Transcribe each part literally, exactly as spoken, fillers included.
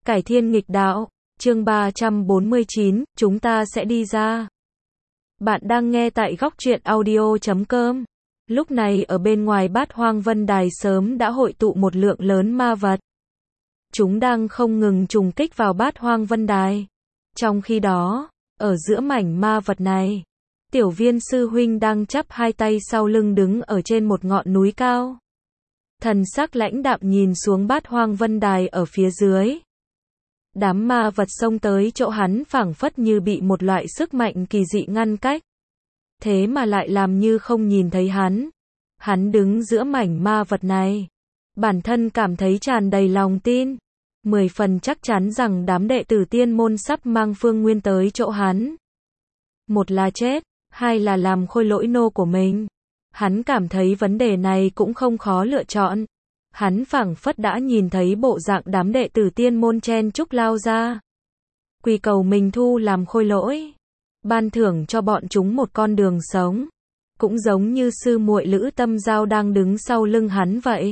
Cải thiên nghịch đạo, chương ba trăm bốn mươi chín, chúng ta sẽ đi ra. Bạn đang nghe tại góc truyện audio chấm com. Lúc này ở bên ngoài Bát Hoang Vân Đài sớm đã hội tụ một lượng lớn ma vật. Chúng đang không ngừng trùng kích vào Bát Hoang Vân Đài. Trong khi đó, ở giữa mảnh ma vật này, Tiểu Viên sư huynh đang chắp hai tay sau lưng đứng ở trên một ngọn núi cao. Thần sắc lãnh đạm nhìn xuống Bát Hoang Vân Đài ở phía dưới. Đám ma vật xông tới chỗ hắn phảng phất như bị một loại sức mạnh kỳ dị ngăn cách. Thế mà lại làm như không nhìn thấy hắn. Hắn đứng giữa mảnh ma vật này. Bản thân cảm thấy tràn đầy lòng tin. Mười phần chắc chắn rằng đám đệ tử tiên môn sắp mang Phương Nguyên tới chỗ hắn. Một là chết, hai là làm khôi lỗi nô của mình. Hắn cảm thấy vấn đề này cũng không khó lựa chọn. Hắn phảng phất đã nhìn thấy bộ dạng đám đệ tử tiên môn chen chúc lao ra. Quy cầu mình thu làm khôi lỗi. Ban thưởng cho bọn chúng một con đường sống. Cũng giống như sư muội Lữ Tâm Giao đang đứng sau lưng hắn vậy.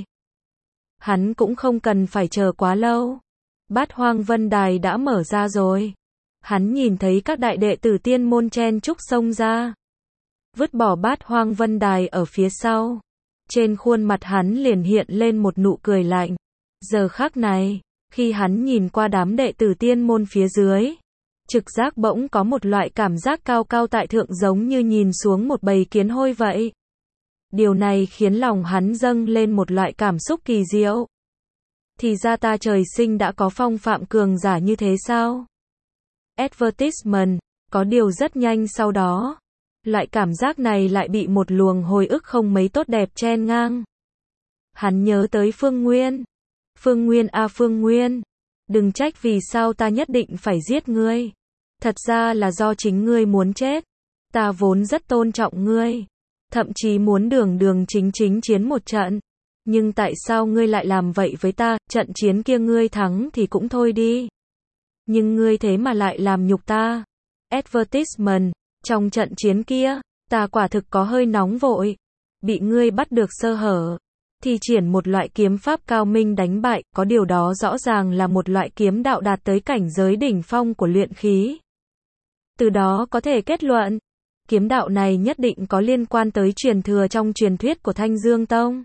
Hắn cũng không cần phải chờ quá lâu. Bát Hoang Vân Đài đã mở ra rồi. Hắn nhìn thấy các đại đệ tử tiên môn chen chúc xông ra. Vứt bỏ Bát Hoang Vân Đài ở phía sau. Trên khuôn mặt hắn liền hiện lên một nụ cười lạnh. Giờ khắc này, khi hắn nhìn qua đám đệ tử tiên môn phía dưới, trực giác bỗng có một loại cảm giác cao cao tại thượng giống như nhìn xuống một bầy kiến hôi vậy. Điều này khiến lòng hắn dâng lên một loại cảm xúc kỳ diệu. Thì ra ta trời sinh đã có phong phạm cường giả như thế sao? Advertisement, có điều rất nhanh sau đó. Loại cảm giác này lại bị một luồng hồi ức không mấy tốt đẹp chen ngang. Hắn nhớ tới Phương Nguyên. Phương Nguyên à Phương Nguyên. Đừng trách vì sao ta nhất định phải giết ngươi. Thật ra là do chính ngươi muốn chết. Ta vốn rất tôn trọng ngươi. Thậm chí muốn đường đường chính chính chiến một trận. Nhưng tại sao ngươi lại làm vậy với ta? Trận chiến kia ngươi thắng thì cũng thôi đi. Nhưng ngươi thế mà lại làm nhục ta. Advertisement. Trong trận chiến kia, ta quả thực có hơi nóng vội. Bị ngươi bắt được sơ hở. Thi triển một loại kiếm pháp cao minh đánh bại, có điều đó rõ ràng là một loại kiếm đạo đạt tới cảnh giới đỉnh phong của luyện khí. Từ đó có thể kết luận, kiếm đạo này nhất định có liên quan tới truyền thừa trong truyền thuyết của Thanh Dương Tông.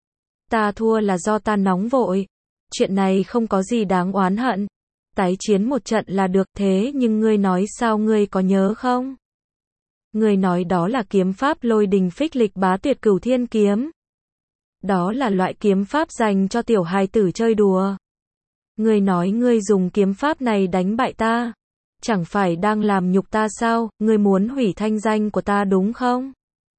Ta thua là do ta nóng vội. Chuyện này không có gì đáng oán hận. Tái chiến một trận là được, thế nhưng ngươi nói sao, ngươi có nhớ không? Ngươi nói đó là kiếm pháp Lôi Đình Phích Lịch Bá Tuyệt Cửu Thiên Kiếm. Đó là loại kiếm pháp dành cho tiểu hài tử chơi đùa. Ngươi nói ngươi dùng kiếm pháp này đánh bại ta. Chẳng phải đang làm nhục ta sao? Ngươi muốn hủy thanh danh của ta đúng không?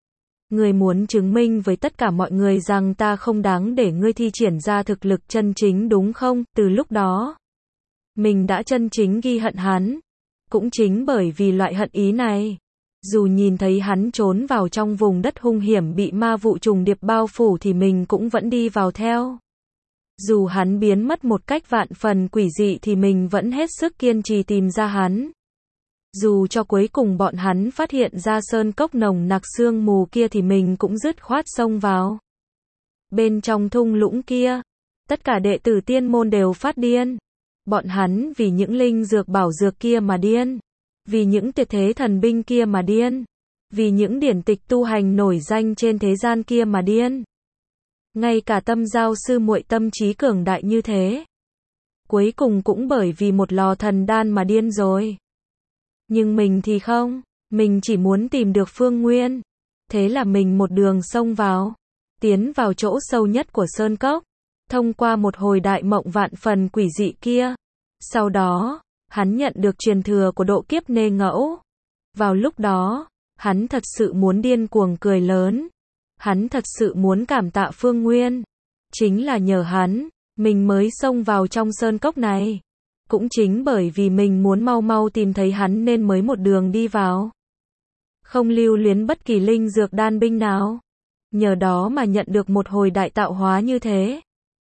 Ngươi muốn chứng minh với tất cả mọi người rằng ta không đáng để ngươi thi triển ra thực lực chân chính đúng không? Từ lúc đó, mình đã chân chính ghi hận hắn. Cũng chính bởi vì loại hận ý này, dù nhìn thấy hắn trốn vào trong vùng đất hung hiểm bị ma vụ trùng điệp bao phủ thì mình cũng vẫn đi vào theo. Dù hắn biến mất một cách vạn phần quỷ dị thì mình vẫn hết sức kiên trì tìm ra hắn. Dù cho cuối cùng bọn hắn phát hiện ra sơn cốc nồng nặc sương mù kia thì mình cũng dứt khoát xông vào. Bên trong thung lũng kia, tất cả đệ tử tiên môn đều phát điên. Bọn hắn vì những linh dược bảo dược kia mà điên. Vì những tuyệt thế thần binh kia mà điên. Vì những điển tịch tu hành nổi danh trên thế gian kia mà điên. Ngay cả Tâm Giao sư muội tâm trí cường đại như thế, cuối cùng cũng bởi vì một lò thần đan mà điên rồi. Nhưng mình thì không. Mình chỉ muốn tìm được Phương Nguyên. Thế là mình một đường xông vào. Tiến vào chỗ sâu nhất của sơn cốc. Thông qua một hồi đại mộng vạn phần quỷ dị kia. Sau đó, hắn nhận được truyền thừa của độ kiếp nê ngẫu. Vào lúc đó, hắn thật sự muốn điên cuồng cười lớn. Hắn thật sự muốn cảm tạ Phương Nguyên. Chính là nhờ hắn, mình mới xông vào trong sơn cốc này. Cũng chính bởi vì mình muốn mau mau tìm thấy hắn nên mới một đường đi vào. Không lưu luyến bất kỳ linh dược đan binh nào. Nhờ đó mà nhận được một hồi đại tạo hóa như thế.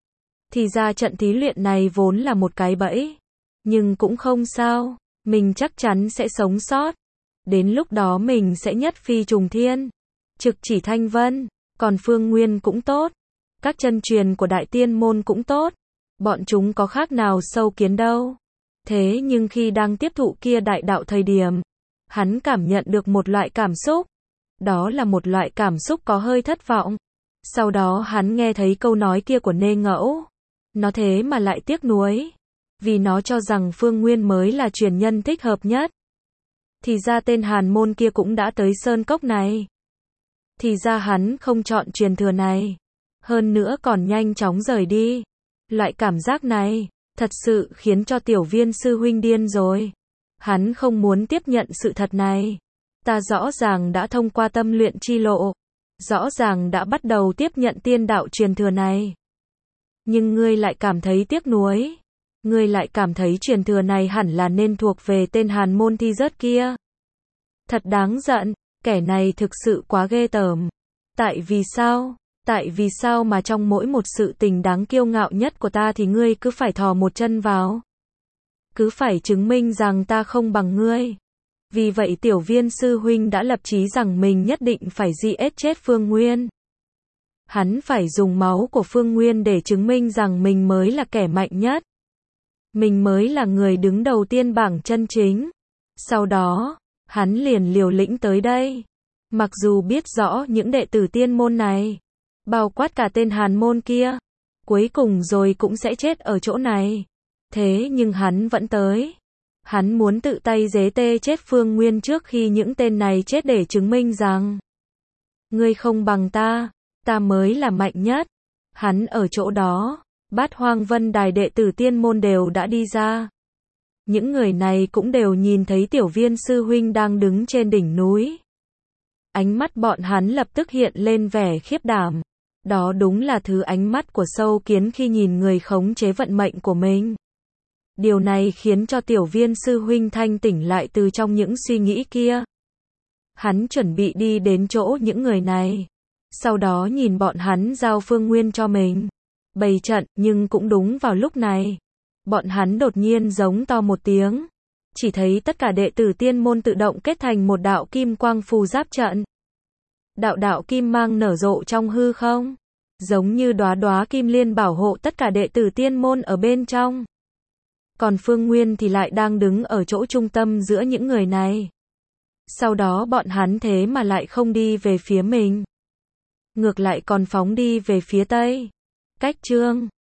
Thì ra trận thí luyện này vốn là một cái bẫy. Nhưng cũng không sao, mình chắc chắn sẽ sống sót. Đến lúc đó mình sẽ nhất phi trùng thiên, trực chỉ thanh vân. Còn Phương Nguyên cũng tốt, các chân truyền của đại tiên môn cũng tốt. Bọn chúng có khác nào sâu kiến đâu. Thế nhưng khi đang tiếp thụ kia đại đạo thời điểm, hắn cảm nhận được một loại cảm xúc. Đó là một loại cảm xúc có hơi thất vọng. Sau đó hắn nghe thấy câu nói kia của Nê Ngẫu. Nó thế mà lại tiếc nuối. Vì nó cho rằng Phương Nguyên mới là truyền nhân thích hợp nhất. Thì ra tên Hàn Môn kia cũng đã tới sơn cốc này. Thì ra hắn không chọn truyền thừa này. Hơn nữa còn nhanh chóng rời đi. Loại cảm giác này, thật sự khiến cho tiểu Viên sư huynh điên rồi. Hắn không muốn tiếp nhận sự thật này. Ta rõ ràng đã thông qua tâm luyện chi lộ. Rõ ràng đã bắt đầu tiếp nhận tiên đạo truyền thừa này. Nhưng ngươi lại cảm thấy tiếc nuối. Ngươi lại cảm thấy truyền thừa này hẳn là nên thuộc về tên Hàn Môn thi rớt kia. Thật đáng giận, kẻ này thực sự quá ghê tởm. Tại vì sao? Tại vì sao mà trong mỗi một sự tình đáng kiêu ngạo nhất của ta thì ngươi cứ phải thò một chân vào? Cứ phải chứng minh rằng ta không bằng ngươi. Vì vậy tiểu Viên sư huynh đã lập chí rằng mình nhất định phải giết chết Phương Nguyên. Hắn phải dùng máu của Phương Nguyên để chứng minh rằng mình mới là kẻ mạnh nhất. Mình mới là người đứng đầu tiên bảng chân chính. Sau đó, hắn liền liều lĩnh tới đây. Mặc dù biết rõ những đệ tử tiên môn này, bao quát cả tên Hàn Môn kia, cuối cùng rồi cũng sẽ chết ở chỗ này. Thế nhưng hắn vẫn tới. Hắn muốn tự tay giết tê chết Phương Nguyên trước khi những tên này chết để chứng minh rằng ngươi không bằng ta, ta mới là mạnh nhất. Hắn ở chỗ đó, Bát Hoang Vân Đài đệ tử tiên môn đều đã đi ra. Những người này cũng đều nhìn thấy tiểu Viên sư huynh đang đứng trên đỉnh núi. Ánh mắt bọn hắn lập tức hiện lên vẻ khiếp đảm. Đó đúng là thứ ánh mắt của sâu kiến khi nhìn người khống chế vận mệnh của mình. Điều này khiến cho tiểu Viên sư huynh thanh tỉnh lại từ trong những suy nghĩ kia. Hắn chuẩn bị đi đến chỗ những người này. Sau đó nhìn bọn hắn giao Phương Nguyên cho mình. Bày trận, nhưng cũng đúng vào lúc này. Bọn hắn đột nhiên giống to một tiếng. Chỉ thấy tất cả đệ tử tiên môn tự động kết thành một đạo kim quang phù giáp trận. Đạo đạo kim mang nở rộ trong hư không. Giống như đóa đóa kim liên bảo hộ tất cả đệ tử tiên môn ở bên trong. Còn Phương Nguyên thì lại đang đứng ở chỗ trung tâm giữa những người này. Sau đó bọn hắn thế mà lại không đi về phía mình. Ngược lại còn phóng đi về phía tây. Cách chương